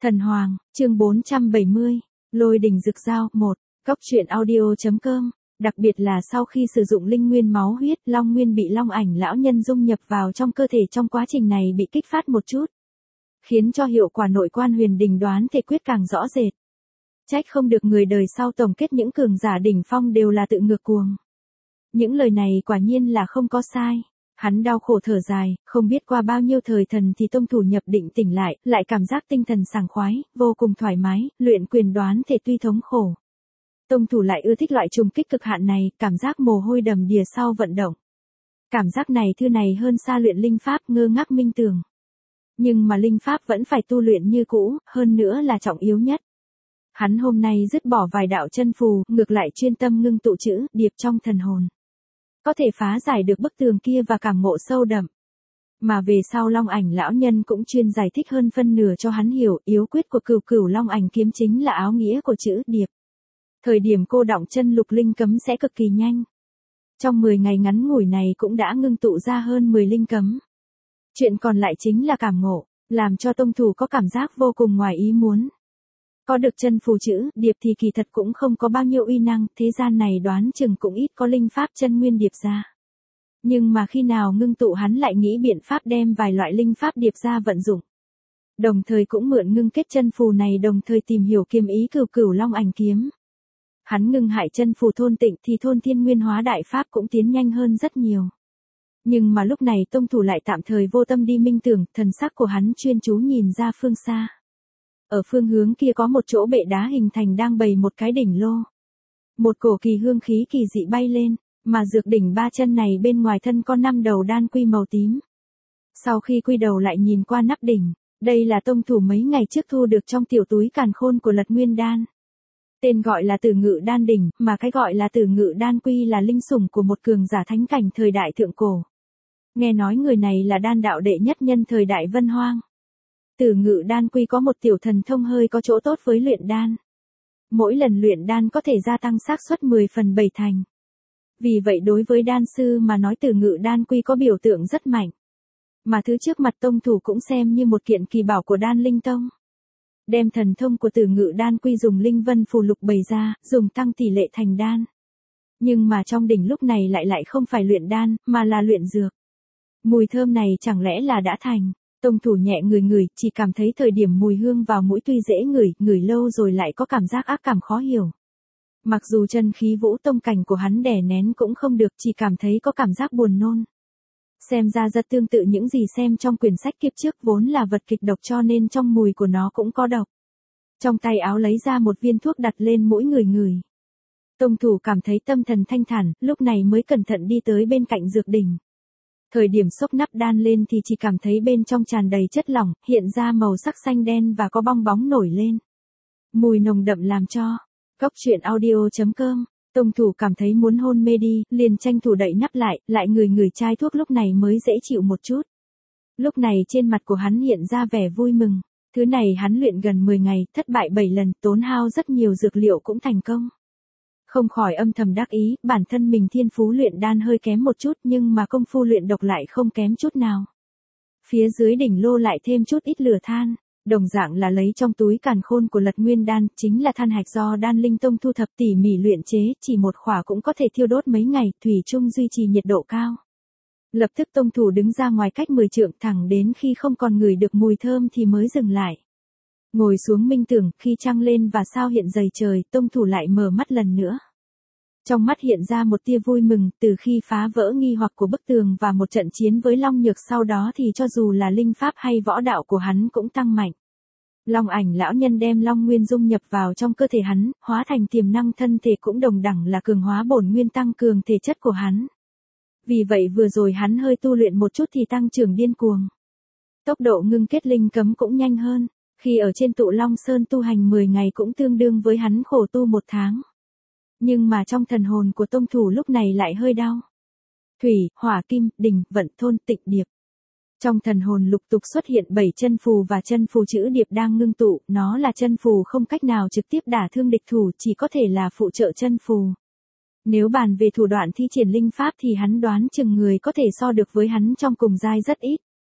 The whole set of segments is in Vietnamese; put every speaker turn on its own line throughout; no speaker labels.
Thần Hoàng, chương 470, Lôi đình rực rao, 1, Cóc truyện audio.com, đặc biệt là sau khi sử dụng linh nguyên máu huyết, long nguyên bị long ảnh lão nhân dung nhập vào trong cơ thể trong quá trình này bị kích phát một chút, khiến cho hiệu quả nội quan huyền đình đoán thể quyết càng rõ rệt. Trách không được người đời sau tổng kết những cường giả đỉnh phong đều là tự ngược cuồng. Những lời này quả nhiên là không có sai. Hắn đau khổ thở dài, không biết qua bao nhiêu thời thần thì tông thủ nhập định tỉnh lại cảm giác tinh thần sảng khoái, vô cùng thoải mái, luyện quyền đoán thể tuy thống khổ. Tông thủ lại ưa thích loại trùng kích cực hạn này, cảm giác mồ hôi đầm đìa sau vận động. Cảm giác này thư này hơn xa luyện linh pháp ngơ ngác minh tường. Nhưng mà linh pháp vẫn phải tu luyện như cũ, hơn nữa là trọng yếu nhất. Hắn hôm nay dứt bỏ vài đạo chân phù, ngược lại chuyên tâm ngưng tụ chữ, điệp trong thần hồn. Có thể phá giải được bức tường kia và cảm ngộ sâu đậm. Mà về sau long ảnh lão nhân cũng chuyên giải thích hơn phân nửa cho hắn hiểu yếu quyết của cửu cửu long ảnh kiếm chính là áo nghĩa của chữ điệp. Thời điểm cô đọng chân lục linh cấm sẽ cực kỳ nhanh. Trong 10 ngày ngắn ngủi này cũng đã ngưng tụ ra hơn 10 linh cấm. Chuyện còn lại chính là cảm ngộ, làm cho tông thủ có cảm giác vô cùng ngoài ý muốn. Có được chân phù chữ, điệp thì kỳ thật cũng không có bao nhiêu uy năng, thế gian này đoán chừng cũng ít có linh pháp chân nguyên điệp ra. Nhưng mà khi nào ngưng tụ hắn lại nghĩ biện pháp đem vài loại linh pháp điệp ra vận dụng. Đồng thời cũng mượn ngưng kết chân phù này đồng thời tìm hiểu kiếm ý cửu cửu long ảnh kiếm. Hắn ngưng hại chân phù thôn tịnh thì thôn thiên nguyên hóa đại pháp cũng tiến nhanh hơn rất nhiều. Nhưng mà lúc này tông thủ lại tạm thời vô tâm đi minh tưởng, thần sắc của hắn chuyên chú nhìn ra phương xa. Ở phương hướng kia có một chỗ bệ đá hình thành đang bày một cái đỉnh lô. Một cổ kỳ hương khí kỳ dị bay lên, mà dược đỉnh ba chân này bên ngoài thân có 5 đầu đan quy màu tím. Sau khi quy đầu lại nhìn qua nắp đỉnh, đây là tông thủ mấy ngày trước thu được trong tiểu túi càn khôn của Lật Nguyên Đan. Tên gọi là Tử Ngự Đan đỉnh, mà cái gọi là Tử Ngự Đan quy là linh sủng của một cường giả thánh cảnh thời đại thượng cổ. Nghe nói người này là đan đạo đệ nhất nhân thời đại Vân Hoang. Tử Ngự Đan quy có một tiểu thần thông hơi có chỗ tốt với luyện đan. Mỗi lần luyện đan có thể gia tăng xác suất 10 phần 7 thành. Vì vậy đối với đan sư mà nói Tử Ngự Đan quy có biểu tượng rất mạnh. Mà thứ trước mặt tông thủ cũng xem như một kiện kỳ bảo của Đan Linh Tông. Đem thần thông của Tử Ngự Đan quy dùng linh vân phù lục bày ra, dùng tăng tỷ lệ thành đan. Nhưng mà trong đỉnh lúc này lại không phải luyện đan, mà là luyện dược. Mùi thơm này chẳng lẽ là đã thành. Tông thủ nhẹ ngửi, chỉ cảm thấy thời điểm mùi hương vào mũi tuy dễ ngửi lâu rồi lại có cảm giác ác cảm khó hiểu. Mặc dù chân khí vũ tông cảnh của hắn đè nén cũng không được, chỉ cảm thấy có cảm giác buồn nôn. Xem ra rất tương tự những gì xem trong quyển sách kiếp trước vốn là vật kịch độc cho nên trong mùi của nó cũng có độc. Trong tay áo lấy ra một viên thuốc đặt lên mũi ngửi. Tông thủ cảm thấy tâm thần thanh thản, lúc này mới cẩn thận đi tới bên cạnh dược đỉnh. Thời điểm xốc nắp đan lên thì chỉ cảm thấy bên trong tràn đầy chất lỏng, hiện ra màu sắc xanh đen và có bong bóng nổi lên. Mùi nồng đậm làm cho Cóc truyện audio.com, tông thủ cảm thấy muốn hôn mê đi, liền tranh thủ đậy nắp lại ngửi chai thuốc lúc này mới dễ chịu một chút. Lúc này trên mặt của hắn hiện ra vẻ vui mừng, thứ này hắn luyện gần 10 ngày, thất bại 7 lần, tốn hao rất nhiều dược liệu cũng thành công. Không khỏi âm thầm đắc ý, bản thân mình thiên phú luyện đan hơi kém một chút nhưng mà công phu luyện độc lại không kém chút nào. Phía dưới đỉnh lô lại thêm chút ít lửa than, đồng dạng là lấy trong túi càn khôn của Lật Nguyên Đan, chính là than hạch do Đan Linh Tông thu thập tỉ mỉ luyện chế, chỉ một khỏa cũng có thể thiêu đốt mấy ngày, thủy chung duy trì nhiệt độ cao. Lập tức tông thủ đứng ra ngoài cách 10 trượng thẳng đến khi không còn ngửi được mùi thơm thì mới dừng lại. Ngồi xuống minh tưởng, khi trăng lên và sao hiện dày trời, tông thủ lại mở mắt lần nữa. Trong mắt hiện ra một tia vui mừng, từ khi phá vỡ nghi hoặc của bức tường và một trận chiến với Long Nhược sau đó thì cho dù là linh pháp hay võ đạo của hắn cũng tăng mạnh. Long ảnh lão nhân đem Long Nguyên dung nhập vào trong cơ thể hắn, hóa thành tiềm năng thân thể cũng đồng đẳng là cường hóa bổn nguyên tăng cường thể chất của hắn. Vì vậy vừa rồi hắn hơi tu luyện một chút thì tăng trưởng điên cuồng. Tốc độ ngưng kết linh cấm cũng nhanh hơn. Khi ở trên Tụ Long Sơn tu hành 10 ngày cũng tương đương với hắn khổ tu 1 tháng. Nhưng mà trong thần hồn của tông thủ lúc này lại hơi đau. Thủy, hỏa kim, đình, vận, thôn, tịnh, điệp. Trong thần hồn lục tục xuất hiện 7 chân phù và chân phù chữ điệp đang ngưng tụ, nó là chân phù không cách nào trực tiếp đả thương địch thủ, chỉ có thể là phụ trợ chân phù. Nếu bàn về thủ đoạn thi triển linh pháp thì hắn đoán chừng người có thể so được với hắn trong cùng giai rất ít.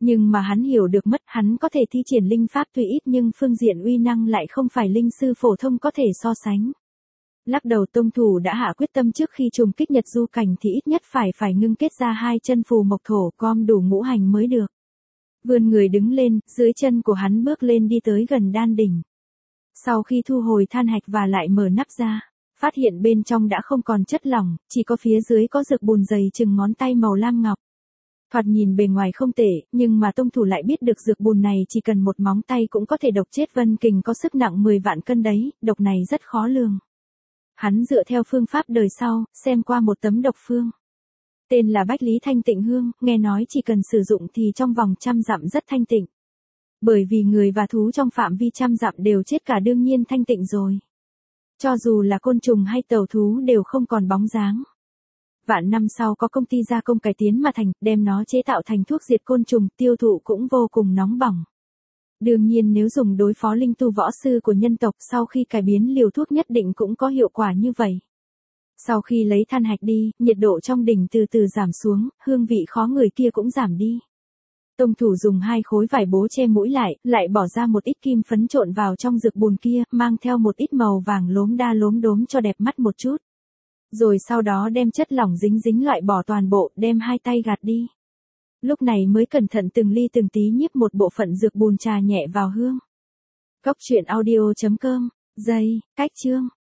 Nhưng mà hắn hiểu được mất, hắn có thể thi triển linh pháp tuy ít nhưng phương diện uy năng lại không phải linh sư phổ thông có thể so sánh. Lắc đầu, tông thủ đã hạ quyết tâm trước khi trùng kích Nhật Du Cảnh thì ít nhất phải ngưng kết ra 2 chân phù mộc thổ com đủ ngũ hành mới được. Vươn người đứng lên, dưới chân của hắn bước lên đi tới gần đan đỉnh. Sau khi thu hồi than hạch và lại mở nắp ra, phát hiện bên trong đã không còn chất lỏng, chỉ có phía dưới có dược bùn dày chừng ngón tay màu lam ngọc. Thoạt nhìn bề ngoài không tệ, nhưng mà tông thủ lại biết được dược bùn này chỉ cần một móng tay cũng có thể độc chết Vân Kình có sức nặng 10 vạn cân đấy, độc này rất khó lường. Hắn dựa theo phương pháp đời sau, xem qua một tấm độc phương. Tên là Bách Lý Thanh Tịnh Hương, nghe nói chỉ cần sử dụng thì trong vòng 100 dặm rất thanh tịnh. Bởi vì người và thú trong phạm vi 100 dặm đều chết cả, đương nhiên thanh tịnh rồi. Cho dù là côn trùng hay tàu thú đều không còn bóng dáng. Vạn năm sau có công ty gia công cải tiến mà thành, đem nó chế tạo thành thuốc diệt côn trùng, tiêu thụ cũng vô cùng nóng bỏng. Đương nhiên nếu dùng đối phó linh tu võ sư của nhân tộc sau khi cải biến liều thuốc nhất định cũng có hiệu quả như vậy. Sau khi lấy than hạch đi, nhiệt độ trong đỉnh từ từ giảm xuống, hương vị khó ngửi kia cũng giảm đi. Tông thủ dùng 2 khối vải bố che mũi lại bỏ ra một ít kim phấn trộn vào trong dược bùn kia, mang theo một ít màu vàng lốm đa lốm đốm cho đẹp mắt một chút. Rồi sau đó đem chất lỏng dính loại bỏ toàn bộ, đem 2 tay gạt đi. Lúc này mới cẩn thận từng ly từng tí nhíp một bộ phận dược bùn trà nhẹ vào hương. Cốc truyện audio.com, giây, cách chương.